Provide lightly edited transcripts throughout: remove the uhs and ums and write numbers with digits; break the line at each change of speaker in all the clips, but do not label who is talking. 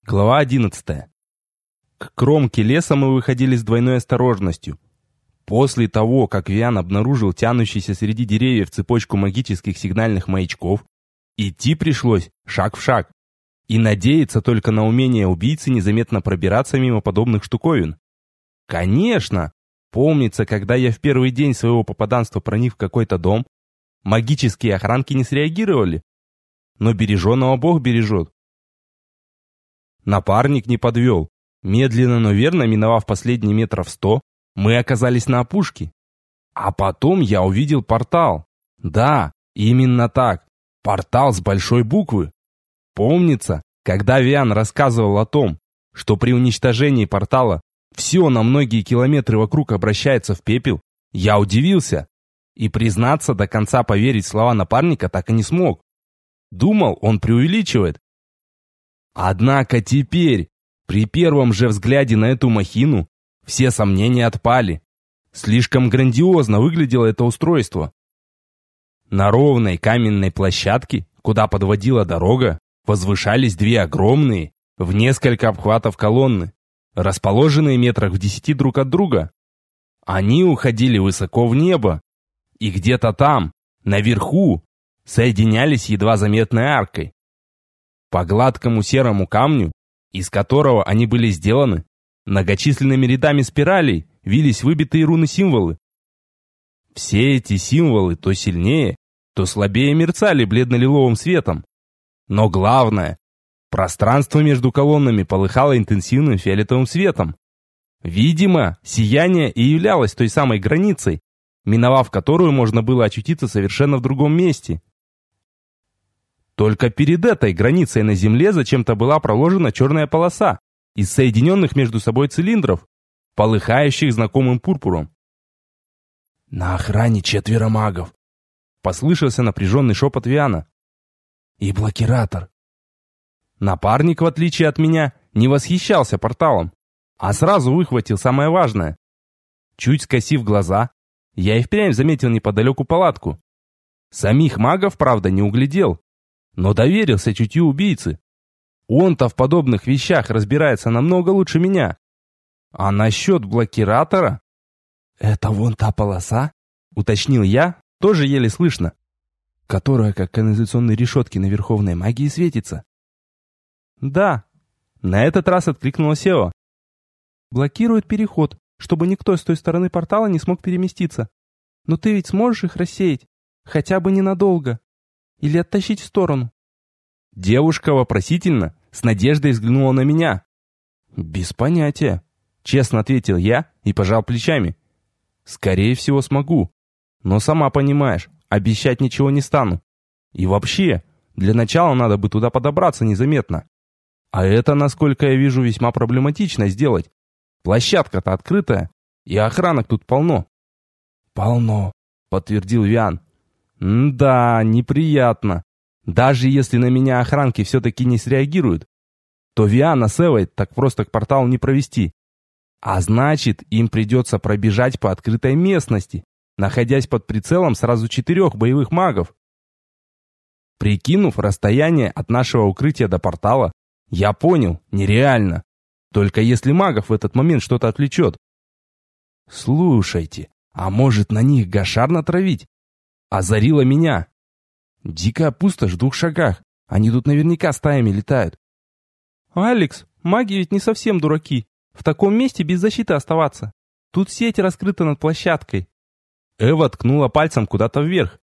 Глава 11. К кромке леса мы выходили с двойной осторожностью. После того, как Виан обнаружил тянущийся среди деревьев цепочку магических сигнальных маячков, идти пришлось шаг в шаг и надеяться только на умение убийцы незаметно пробираться мимо подобных штуковин. Конечно, помнится, когда я в первый день своего попаданства проник в какой-то дом, магические охранки не среагировали, но береженого Бог бережет. Напарник не подвел. Медленно, но верно, миновав последние метров 100, мы оказались на опушке. А потом я увидел портал. Да, именно так. Портал с большой буквы. Помнится, когда Виан рассказывал о том, что при уничтожении портала все на многие километры вокруг обращается в пепел, я удивился. И, признаться, до конца поверить в слова напарника так и не смог. Думал, он преувеличивает. Однако теперь, при первом же взгляде на эту махину, все сомнения отпали. Слишком грандиозно выглядело это устройство. На ровной каменной площадке, куда подводила дорога, возвышались две огромные, в несколько обхватов колонны, расположенные метрах в 10 друг от друга. Они уходили высоко в небо, и где-то там, наверху, соединялись едва заметной аркой. По гладкому серому камню, из которого они были сделаны, многочисленными рядами спиралей вились выбитые руны-символы. Все эти символы то сильнее, то слабее мерцали бледно-лиловым светом. Но главное, пространство между колоннами полыхало интенсивным фиолетовым светом. Видимо, сияние и являлось той самой границей, миновав которую можно было очутиться совершенно в другом месте. Только перед этой границей на земле зачем-то была проложена черная полоса из соединенных между собой цилиндров, полыхающих знакомым пурпуром.
«На охране 4 магов»,
— послышался напряженный шепот Виана.
«И блокиратор».
Напарник, в отличие от меня, не восхищался порталом, а сразу выхватил самое важное. Чуть скосив глаза, я и впрямь заметил неподалеку палатку. Самих магов, правда, не углядел, но доверился чутью убийцы. Он-то в подобных вещах разбирается намного лучше меня. А насчет блокиратора...
«Это вон та полоса?»
— уточнил я, тоже еле слышно.
«Которая, как канализационные решетки на верховной магии, светится?»
«Да». На этот раз откликнула Сева. «Блокирует переход, чтобы никто с той стороны портала не смог переместиться. Но ты ведь сможешь их рассеять? Хотя бы ненадолго. Или оттащить в сторону?» Девушка вопросительно, с надеждой взглянула на меня. «Без понятия», — честно ответил я и пожал плечами. «Скорее всего смогу. Но сама понимаешь, обещать ничего не стану. И вообще, для начала надо бы туда подобраться незаметно. А это, насколько я вижу, весьма проблематично сделать. Площадка-то открытая, и охранок тут полно».
«Полно»,
— подтвердил Виан. «Да, неприятно. Даже если на меня охранки все-таки не среагируют, то Виана с Эвой так просто к порталу не провести. А значит, им придется пробежать по открытой местности, находясь под прицелом сразу 4 боевых магов». Прикинув расстояние от нашего укрытия до портала, я понял, нереально. Только если магов в этот момент что-то отвлечет. «Слушайте, а может на них гашар натравить?» Озарило меня. «Дикая пустошь в 2 шагах. Они тут наверняка стаями летают». «Алекс, маги ведь не совсем дураки. В таком месте без защиты оставаться. Тут сеть раскрыта над площадкой». Эва ткнула пальцем куда-то вверх.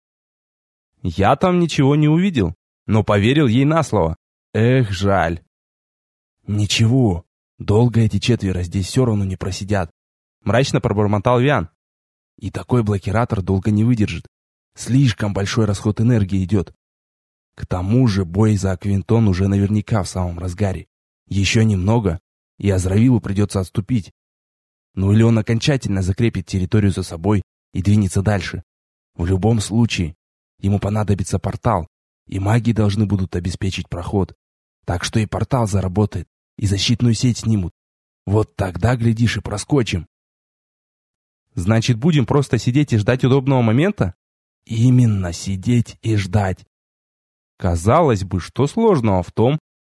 Я там ничего не увидел, но поверил ей на слово. Эх, жаль.
«Ничего, долго эти 4 здесь все равно не просидят»,
— мрачно пробормотал Виан.
«И такой блокиратор долго не выдержит. Слишком большой расход энергии идет. К тому же бой за Аквинтон уже наверняка в самом разгаре. Еще немного, и Азравилу придется отступить. Ну или он окончательно закрепит территорию за собой и двинется дальше. В любом случае, ему понадобится портал, и маги должны будут обеспечить проход. Так что и портал заработает, и защитную сеть снимут. Вот тогда, глядишь, и проскочим».
«Значит, будем просто сидеть и ждать удобного момента?»
«Именно, сидеть и ждать».
Казалось бы, что сложного в том,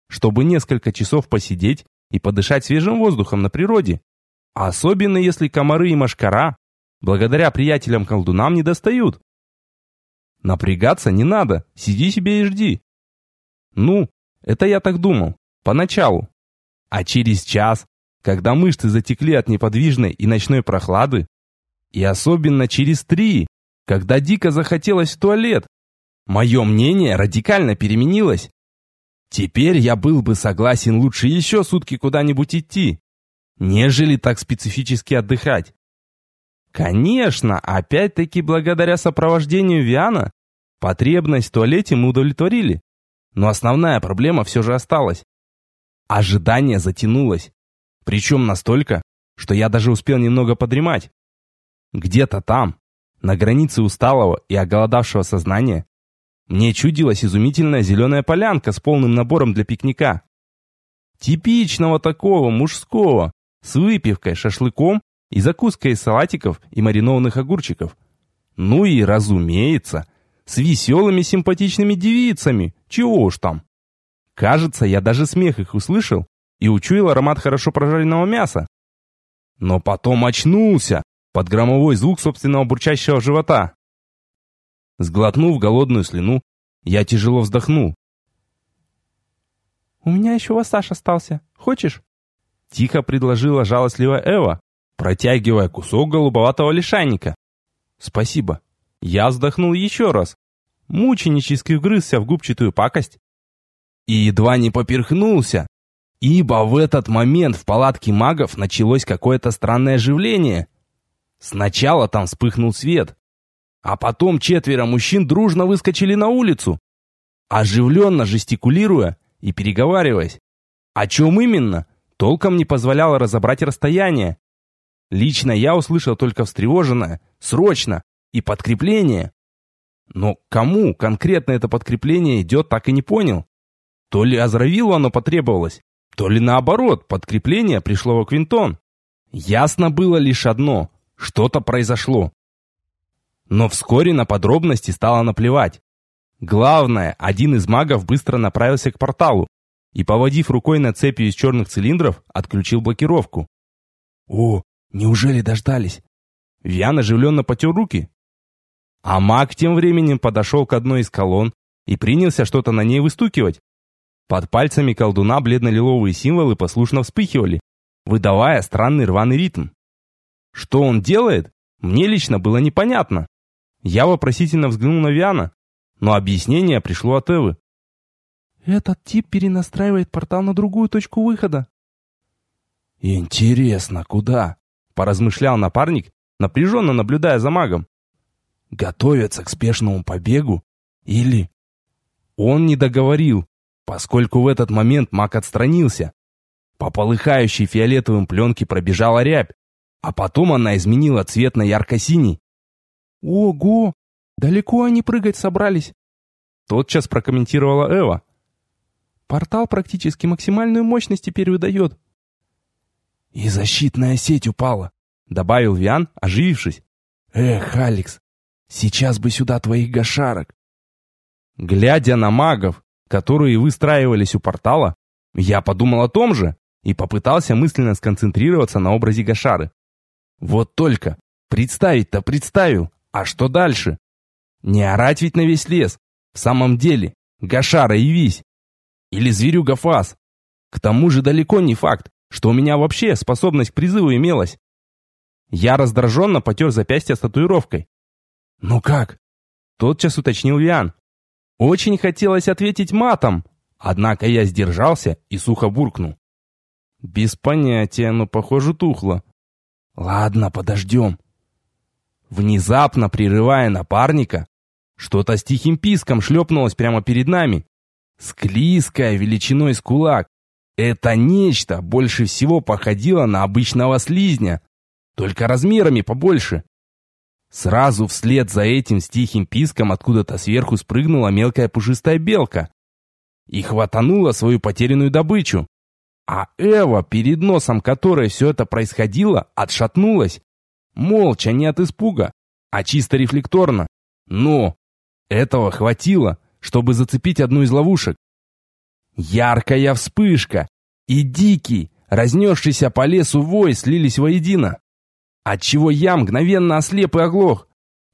чтобы несколько часов посидеть и подышать свежим воздухом на природе. Особенно если комары и мошкара, благодаря приятелям-колдунам, не достают. Напрягаться не надо, сиди себе и жди. Ну, это я так думал, поначалу. А через час, когда мышцы затекли от неподвижной и ночной прохлады, и особенно через 3, когда дико захотелось в туалет, мое мнение радикально переменилось. Теперь я был бы согласен лучше еще сутки куда-нибудь идти, нежели так специфически отдыхать. Конечно, опять-таки благодаря сопровождению Виана потребность в туалете мы удовлетворили, но основная проблема все же осталась. Ожидание затянулось, причем настолько, что я даже успел немного подремать. Где-то там, на границе усталого и оголодавшего сознания, мне чудилась изумительная зеленая полянка с полным набором для пикника. Типичного такого, мужского, с выпивкой, шашлыком и закуской из салатиков и маринованных огурчиков. Ну и, разумеется, с веселыми симпатичными девицами, чего уж там. Кажется, я даже смех их услышал и учуял аромат хорошо прожаренного мяса. Но потом очнулся под громовой звук собственного бурчащего живота. Сглотнув голодную слюну, я тяжело вздохнул. «У меня еще вассаж остался. Хочешь?» Тихо предложила жалостливая Эва, протягивая кусок голубоватого лишайника. «Спасибо». Я вздохнул еще раз, мученически вгрызся в губчатую пакость и едва не поперхнулся, ибо в этот момент в палатке магов началось какое-то странное оживление. Сначала там вспыхнул свет, а потом 4 мужчин дружно выскочили на улицу, оживленно жестикулируя и переговариваясь. О чем именно, толком не позволяло разобрать расстояние. Лично я услышал только встревоженное «срочно» и подкрепление. Но кому конкретно это подкрепление идет, так и не понял. То ли Азравилу оно потребовалось, то ли наоборот, подкрепление пришло во Квинтон. Ясно было лишь одно – что-то произошло. Но вскоре на подробности стало наплевать. Главное, один из магов быстро направился к порталу и, поводив рукой над цепью из черных цилиндров, отключил блокировку. «О, неужели дождались?» Виан оживленно потер руки. А маг тем временем подошел к одной из колонн и принялся что-то на ней выстукивать. Под пальцами колдуна бледно-лиловые символы послушно вспыхивали, выдавая странный рваный ритм. Что он делает, мне лично было непонятно. Я вопросительно взглянул на Виана, но объяснение пришло от Эвы. «Этот тип перенастраивает портал на другую точку выхода». «Интересно, куда?» – поразмышлял напарник, напряженно наблюдая за магом. «Готовятся к спешному побегу? Или...» Он не договорил, поскольку в этот момент маг отстранился. По полыхающей фиолетовым пленке пробежала рябь, а потом она изменила цвет на ярко-синий. «Ого! Далеко они прыгать собрались?» Тотчас прокомментировала Эва. «Портал практически максимальную мощность теперь выдает». «И защитная сеть упала», — добавил Виан, оживившись. «Эх, Алекс, сейчас бы сюда твоих гашарок». Глядя на магов, которые выстраивались у портала, я подумал о том же и попытался мысленно сконцентрироваться на образе гашары. Вот только, представить-то представил, а что дальше? Не орать ведь на весь лес. В самом деле, гашара явись. Или зверюга фас. К тому же далеко не факт, что у меня вообще способность к призыву имелась. Я раздраженно потер запястье с татуировкой. «Ну как?» Тотчас уточнил Виан. Очень хотелось ответить матом, однако я сдержался и сухо буркнул. «Без понятия, но, похоже, тухло». «Ладно, подождем». Внезапно прерывая напарника, что-то с тихим писком шлепнулось прямо перед нами. Склизкое, величиной с кулак. Это нечто больше всего походило на обычного слизня, только размерами побольше. Сразу вслед за этим с тихим писком откуда-то сверху спрыгнула мелкая пушистая белка и хватанула свою потерянную добычу. А Эва, перед носом которой все это происходило, отшатнулась. Молча, не от испуга, а чисто рефлекторно. Но этого хватило, чтобы зацепить одну из ловушек. Яркая вспышка и дикий, разнесшийся по лесу вой слились воедино, отчего я мгновенно ослеп и оглох.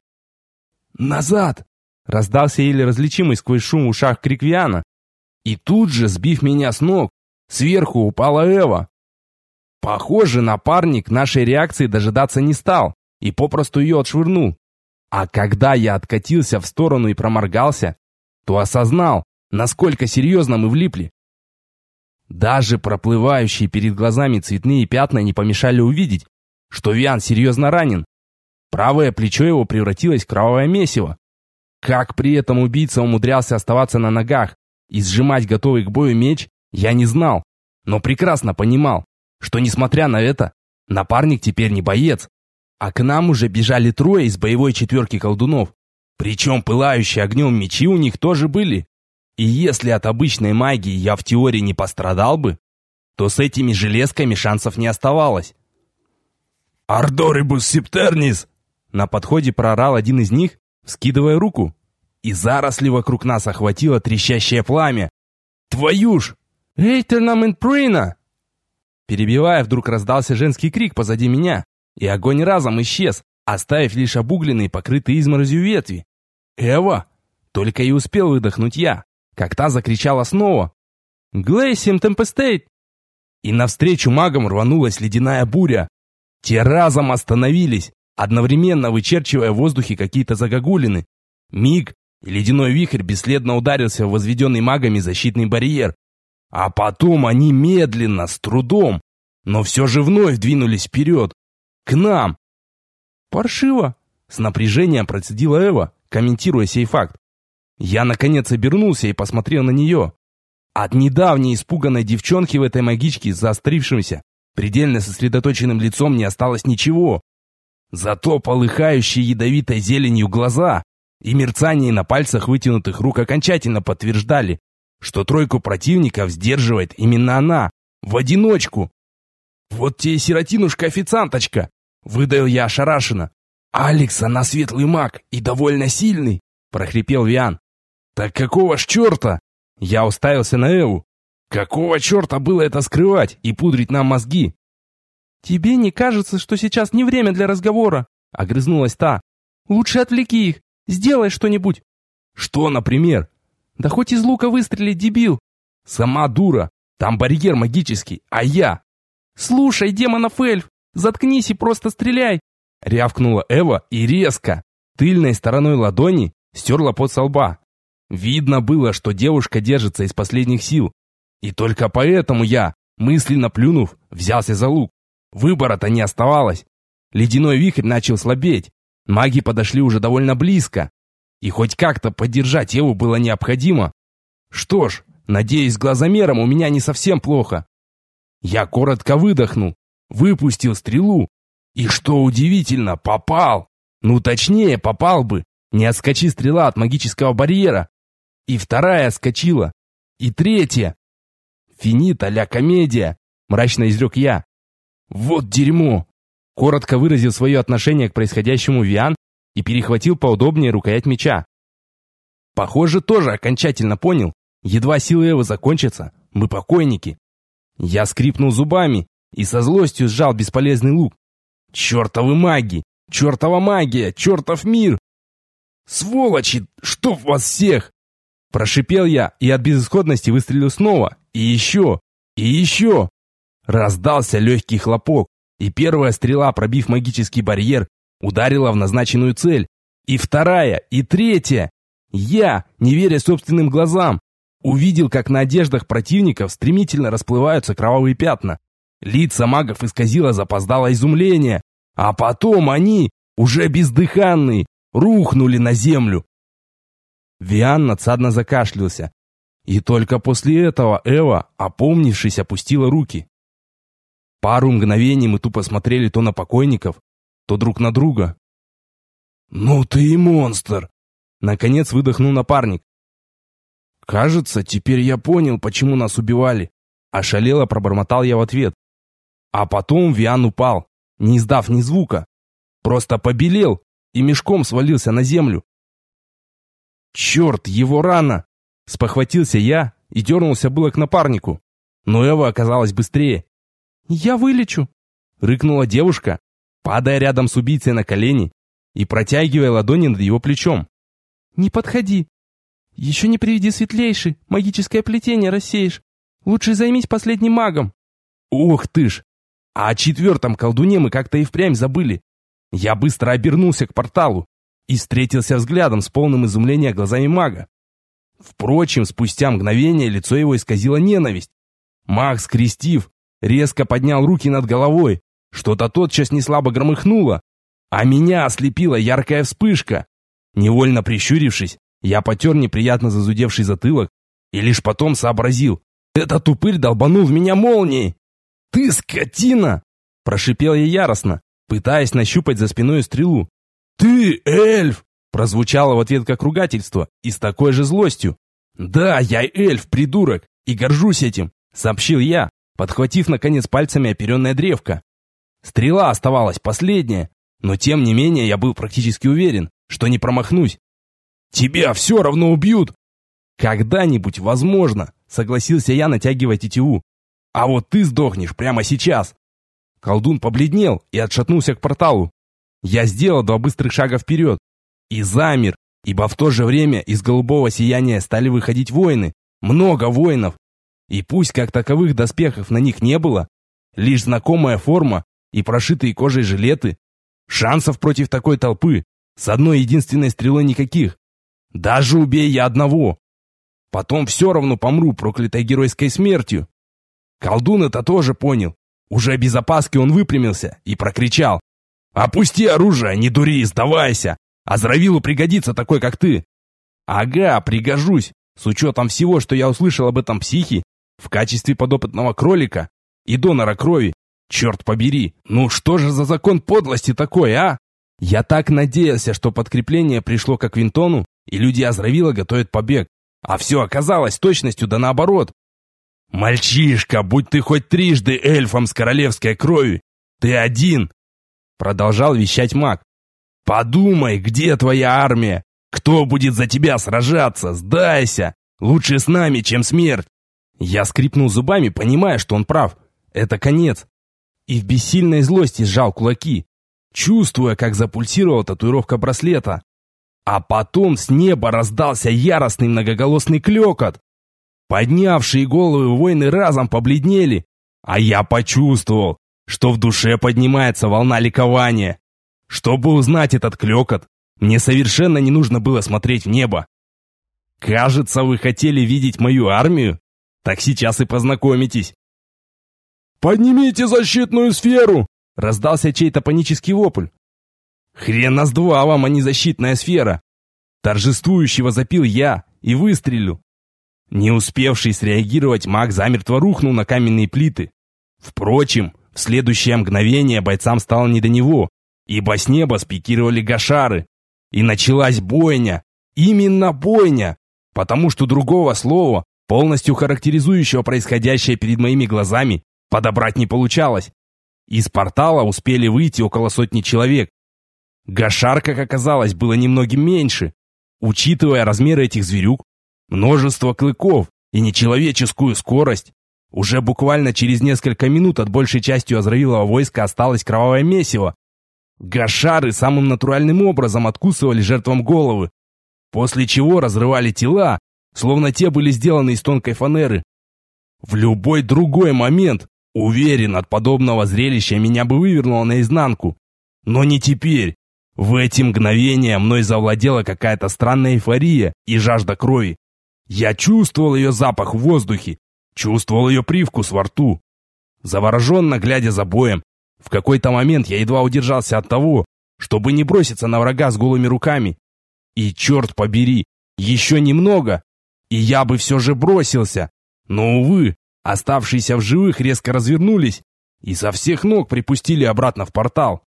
«Назад!» — раздался еле различимый сквозь шум в ушах крик Виана. И тут же, сбив меня с ног, сверху упала Эва. Похоже, напарник нашей реакции дожидаться не стал и попросту ее отшвырнул. А когда я откатился в сторону и проморгался, то осознал, насколько серьезно мы влипли. Даже проплывающие перед глазами цветные пятна не помешали увидеть, что Виан серьезно ранен. Правое плечо его превратилось в кровавое месиво. Как при этом убийца умудрялся оставаться на ногах и сжимать готовый к бою меч, я не знал, но прекрасно понимал, что, несмотря на это, напарник теперь не боец, а к нам уже бежали трое из боевой четверки колдунов. Причем пылающие огнем мечи у них тоже были. И если от обычной магии я в теории не пострадал бы, то с этими железками шансов не оставалось. «Ардорибус септернис!» На подходе проорал один из них, вскидывая руку. И заросли вокруг нас охватило трещащее пламя. «Твою ж! Эйтернам инприна!» Перебивая, вдруг раздался женский крик позади меня, и огонь разом исчез, оставив лишь обугленные, покрытые изморозью ветви. «Эва!» Только и успел выдохнуть я, как та закричала снова. «Глейсием темпестейт!» И навстречу магам рванулась ледяная буря. Те разом остановились, одновременно вычерчивая в воздухе какие-то загогулины. Миг, и ледяной вихрь бесследно ударился в возведенный магами защитный барьер. А потом они медленно, с трудом, но все же вновь двинулись вперед. К нам. «Паршиво!» — с напряжением процедила Эва, комментируя сей факт. Я, наконец, обернулся и посмотрел на нее. От недавней испуганной девчонки в этой магичке с заострившимся, предельно сосредоточенным лицом не осталось ничего. Зато полыхающие ядовитой зеленью глаза и мерцание на пальцах вытянутых рук окончательно подтверждали, что тройку противников сдерживает именно она, в одиночку. «Вот тебе сиротинушка-официанточка!» — выдал я ошарашенно. «Алекс, она светлый маг и довольно сильный!» — прохрипел Виан. «Так какого ж черта?» Я уставился на Эву. «Какого черта было это скрывать и пудрить нам мозги?» «Тебе не кажется, что сейчас не время для разговора?» — огрызнулась та. «Лучше отвлеки их, сделай что-нибудь». «Что, например?» «Да хоть из лука выстрелить, дебил!» «Сама дура, там барьер магический, а я...» «Слушай, демонов эльф, заткнись и просто стреляй!» Рявкнула Эва и резко, тыльной стороной ладони, стерла пот со лба. Видно было, что девушка держится из последних сил. И только поэтому я, мысленно плюнув, взялся за лук. Выбора-то не оставалось. Ледяной вихрь начал слабеть. Маги подошли уже довольно близко. И хоть как-то поддержать Еву было необходимо. Что ж, надеюсь, с глазомером у меня не совсем плохо. Я коротко выдохнул, выпустил стрелу. И что удивительно, попал. Ну точнее, попал бы, не отскочи стрела от магического барьера. И вторая отскочила. И третья. «Финита ля комедия», мрачно изрек я. «Вот дерьмо!» Коротко выразил свое отношение к происходящему Виан и перехватил поудобнее рукоять меча. Похоже, тоже окончательно понял. Едва силы Эвы закончатся, мы покойники. Я скрипнул зубами и со злостью сжал бесполезный лук. «Чертовы маги! Чертова магия! Чертов мир!» «Сволочи! Чтоб вас всех!» Прошипел я и от безысходности выстрелил снова. И еще! И еще! Раздался легкий хлопок, и первая стрела, пробив магический барьер, ударила в назначенную цель. И вторая, и третья. Я, не веря собственным глазам, увидел, как на одеждах противников стремительно расплываются кровавые пятна. Лица магов исказило запоздалое изумление, а потом они, уже бездыханные, рухнули на землю. Виан надсадно закашлялся, и только после этого Эва, опомнившись, опустила руки. Пару мгновений мы тупо смотрели то на покойников, то друг на друга. «Ну ты и монстр!» Наконец выдохнул напарник. «Кажется, теперь я понял, почему нас убивали», ошалело пробормотал я в ответ. А потом Виан упал, не издав ни звука, просто побелел и мешком свалился на землю. «Черт, его рана!» спохватился я, и дернулся было к напарнику. Но Эва оказалась быстрее. «Я вылечу!» — рыкнула девушка, падая рядом с убийцей на колени и протягивая ладони над его плечом. «Не подходи! Еще не приведи светлейший, магическое плетение рассеешь. Лучше займись последним магом!» Ох ты ж! А о 4-м колдуне мы как-то и впрямь забыли. Я быстро обернулся к порталу и встретился взглядом с полным изумления глазами мага. Впрочем, спустя мгновение лицо его исказило ненависть. Маг, скрестив, резко поднял руки над головой. Что-то тотчас неслабо громыхнуло, а меня ослепила яркая вспышка. Невольно прищурившись, я потер неприятно зазудевший затылок и лишь потом сообразил. Этот упырь долбанул в меня молнией. «Ты скотина!» – прошипел я яростно, пытаясь нащупать за спиной стрелу. «Ты эльф!» – прозвучало в ответ как ругательство и с такой же злостью. «Да, я эльф, придурок, и горжусь этим!» – сообщил я, подхватив наконец пальцами оперенное древко. Стрела оставалась последняя, но тем не менее я был практически уверен, что не промахнусь. «Тебя все равно убьют!» «Когда-нибудь, возможно», — согласился я, натягивая тетиву. «А вот ты сдохнешь прямо сейчас!» Колдун побледнел и отшатнулся к порталу. Я сделал 2 быстрых шага вперед и замер, ибо в то же время из голубого сияния стали выходить воины, много воинов. И пусть как таковых доспехов на них не было, лишь знакомая форма и прошитые кожей жилеты, шансов против такой толпы с одной единственной стрелой никаких. Даже убей я одного, потом все равно помру проклятой геройской смертью. Колдун это тоже понял. Уже без опаски он выпрямился и прокричал: «Опусти оружие, не дури, сдавайся! Азравилу пригодится такой, как ты!» «Ага, пригожусь, с учетом всего, что я услышал об этом психе, в качестве подопытного кролика и донора крови. Черт побери, ну что же за закон подлости такой, а?» Я так надеялся, что подкрепление пришло к Аквинтону, и люди Азравила готовят побег. А все оказалось точностью да наоборот. «Мальчишка, будь ты хоть трижды эльфом с королевской кровью, ты один!» Продолжал вещать маг. «Подумай, где твоя армия? Кто будет за тебя сражаться? Сдайся! Лучше с нами, чем смерть!» Я скрипнул зубами, понимая, что он прав. Это конец. И в бессильной злости сжал кулаки, чувствуя, как запульсировала татуировка браслета. А потом с неба раздался яростный многоголосный клёкот. Поднявшие головы воины разом побледнели, а я почувствовал, что в душе поднимается волна ликования. Чтобы узнать этот клёкот, мне совершенно не нужно было смотреть в небо. Кажется, вы хотели видеть мою армию? Так сейчас и познакомитесь. «Поднимите защитную сферу!» — раздался чей-то панический вопль. «Хрена с два вам, а не защитная сфера!» Торжествующе возопил я и выстрелил. Не успевший среагировать, маг замертво рухнул на каменные плиты. Впрочем, в следующее мгновение бойцам стало не до него, ибо с неба спикировали гашары. И началась бойня. Именно бойня, потому что другого слова, полностью характеризующего происходящее перед моими глазами, подобрать не получалось. Из портала успели выйти около 100 человек. Гашар, как оказалось, было немногим меньше. Учитывая размеры этих зверюк, множество клыков и нечеловеческую скорость, уже буквально через несколько минут от большей части Азравилова войска осталось кровавое месиво. Гашары самым натуральным образом откусывали жертвам головы, после чего разрывали тела, словно те были сделаны из тонкой фанеры. В любой другой момент, уверен, от подобного зрелища меня бы вывернуло наизнанку. Но не теперь. В эти мгновения мной завладела какая-то странная эйфория и жажда крови. Я чувствовал ее запах в воздухе, чувствовал ее привкус во рту. Завороженно глядя за боем, в какой-то момент я едва удержался от того, чтобы не броситься на врага с голыми руками. И черт побери, еще немного, и я бы все же бросился. Но, увы, оставшиеся в живых резко развернулись и со всех ног припустили обратно в портал.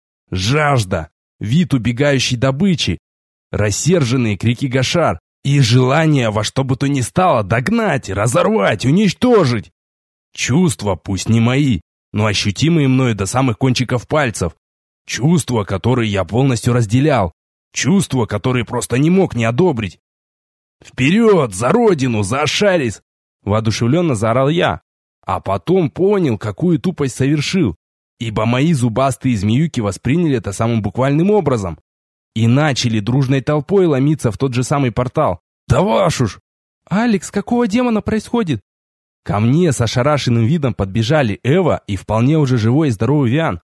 Жажда, вид убегающей добычи, рассерженные крики гашар и желание во что бы то ни стало догнать, разорвать, уничтожить. Чувства, пусть не мои, но ощутимые мною до самых кончиков пальцев. Чувства, которые я полностью разделял. Чувства, которые просто не мог не одобрить. Вперед, за родину, за Ашарис, Воодушевленно заорал я. А потом понял, какую тупость совершил. Ибо мои зубастые змеюки восприняли это самым буквальным образом. И начали дружной толпой ломиться в тот же самый портал. Да вашу ж! «Алекс, какого демона происходит?» Ко мне с ошарашенным видом подбежали Эва и вполне уже живой и здоровый Виан.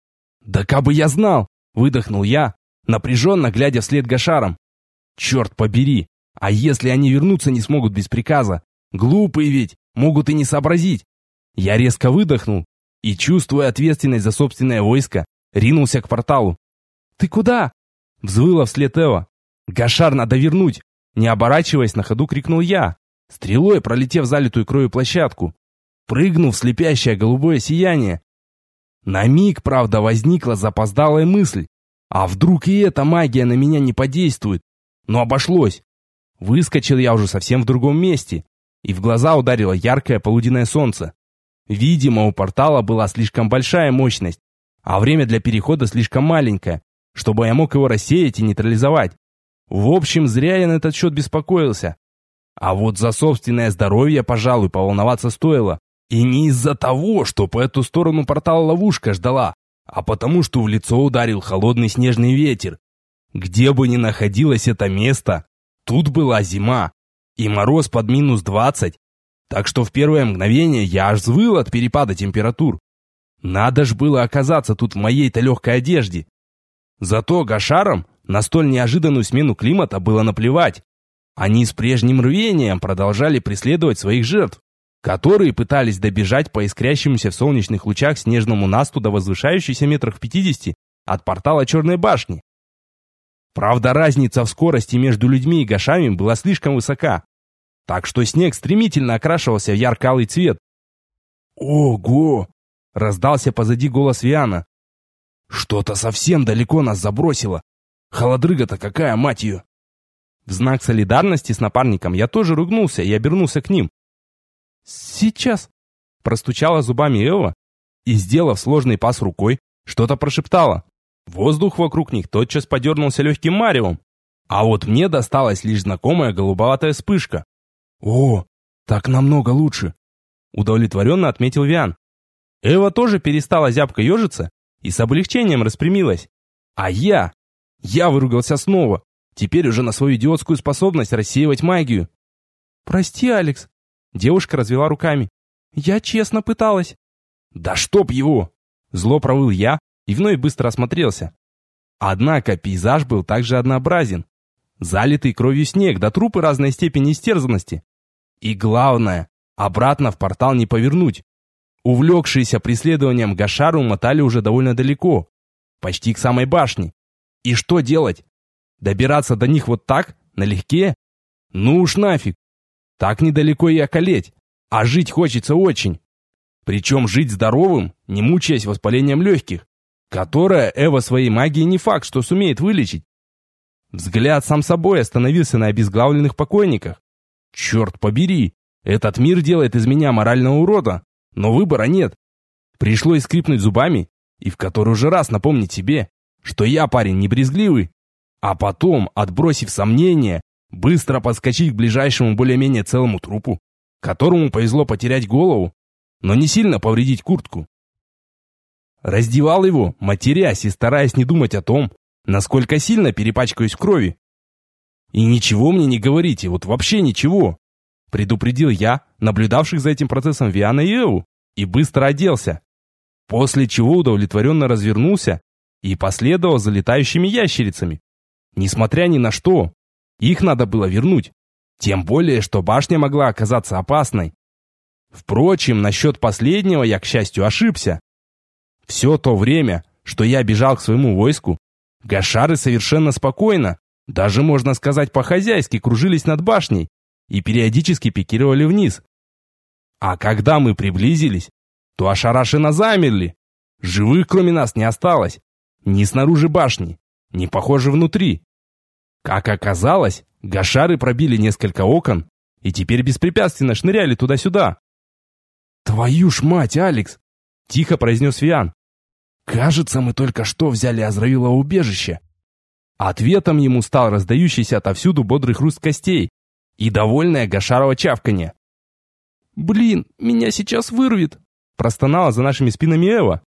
«Да кабы я знал!» — выдохнул я, напряженно глядя вслед Гашарам. «Черт побери! А если они вернуться не смогут без приказа? Глупые ведь, могут и не сообразить!» Я резко выдохнул и, чувствуя ответственность за собственное войско, ринулся к порталу. «Ты куда?» — взвыла вслед Эва. «Гашар надо вернуть!» Не оборачиваясь, на ходу крикнул я, стрелой пролетев залитую кровью площадку, прыгнув в слепящее голубое сияние. На миг, правда, возникла запоздалая мысль, а вдруг и эта магия на меня не подействует? Но обошлось. Выскочил я уже совсем в другом месте, и в глаза ударило яркое полуденное солнце. Видимо, у портала была слишком большая мощность, а время для перехода слишком маленькое, чтобы я мог его рассеять и нейтрализовать. В общем, зря я на этот счет беспокоился. А вот за собственное здоровье, пожалуй, поволноваться стоило. И не из-за того, что по эту сторону портала ловушка ждала, а потому что в лицо ударил холодный снежный ветер. Где бы ни находилось это место, тут была зима, и мороз под -20, так что в первое мгновение я аж взвыл от перепада температур. Надо ж было оказаться тут в моей-то легкой одежде. Зато Гашарам на столь неожиданную смену климата было наплевать. Они с прежним рвением продолжали преследовать своих жертв, которые пытались добежать по искрящемуся в солнечных лучах снежному насту до возвышающейся метрах 50 от портала Черной башни. Правда, разница в скорости между людьми и гашами была слишком высока, так что снег стремительно окрашивался в ярко-алый цвет. «Ого!» — раздался позади голос Виана. «Что-то совсем далеко нас забросило. Холодрыга-то какая, мать ее!» В знак солидарности с напарником я тоже ругнулся и обернулся к ним. «Сейчас!» – простучала зубами Эва и, сделав сложный пас рукой, что-то прошептала. Воздух вокруг них тотчас подернулся легким маревом, а вот мне досталась лишь знакомая голубоватая вспышка. «О, так намного лучше!» – удовлетворенно отметил Виан. Эва тоже перестала зябко ежиться и с облегчением распрямилась. А я выругался снова, теперь уже на свою идиотскую способность рассеивать магию. «Прости, Алекс», — девушка развела руками. «Я честно пыталась». «Да чтоб его!» — зло провыл я и вновь быстро осмотрелся. Однако пейзаж был также однообразен. Залитый кровью снег до трупы разной степени истерзанности. И главное, обратно в портал не повернуть. Увлекшиеся преследованием Гашару мотали уже довольно далеко, почти к самой башне. И что делать? Добираться до них вот так, налегке? Ну уж нафиг. Так недалеко и околеть, а жить хочется очень. Причем жить здоровым, не мучаясь воспалением легких, которое Эва своей магией не факт, что сумеет вылечить. Взгляд сам собой остановился на обезглавленных покойниках. Черт побери, этот мир делает из меня морального урода, но выбора нет. Пришлось скрипнуть зубами и в который уже раз напомнить себе, что я парень не брезгливый, а потом, отбросив сомнения, быстро подскочить к ближайшему более-менее целому трупу, которому повезло потерять голову, но не сильно повредить куртку. Раздевал его, матерясь и стараясь не думать о том, насколько сильно перепачкаюсь в крови. И ничего мне не говорите, вот вообще ничего, предупредил я, наблюдавших за этим процессом Виана и Эву, и быстро оделся, после чего удовлетворенно развернулся и последовал за летающими ящерицами. Несмотря ни на что, их надо было вернуть, тем более, что башня могла оказаться опасной. Впрочем, насчет последнего я, к счастью, ошибся. Все то время, что я бежал к своему войску, гашары совершенно спокойно, даже, можно сказать, по-хозяйски кружились над башней и периодически пикировали вниз. А когда мы приблизились, то ошарашенно замерли. Живых кроме нас не осталось. Ни снаружи башни, ни, похоже, внутри. Как оказалось, гашары пробили несколько окон и теперь беспрепятственно шныряли туда-сюда. «Твою ж мать, Алекс!» – тихо произнес Виан. «Кажется, мы только что взяли Азраилово убежище». Ответом ему стал раздающийся отовсюду бодрый хруст костей и довольное гашарово чавканье.
«Блин, меня сейчас вырвет!»
Простонала за нашими спинами Эва.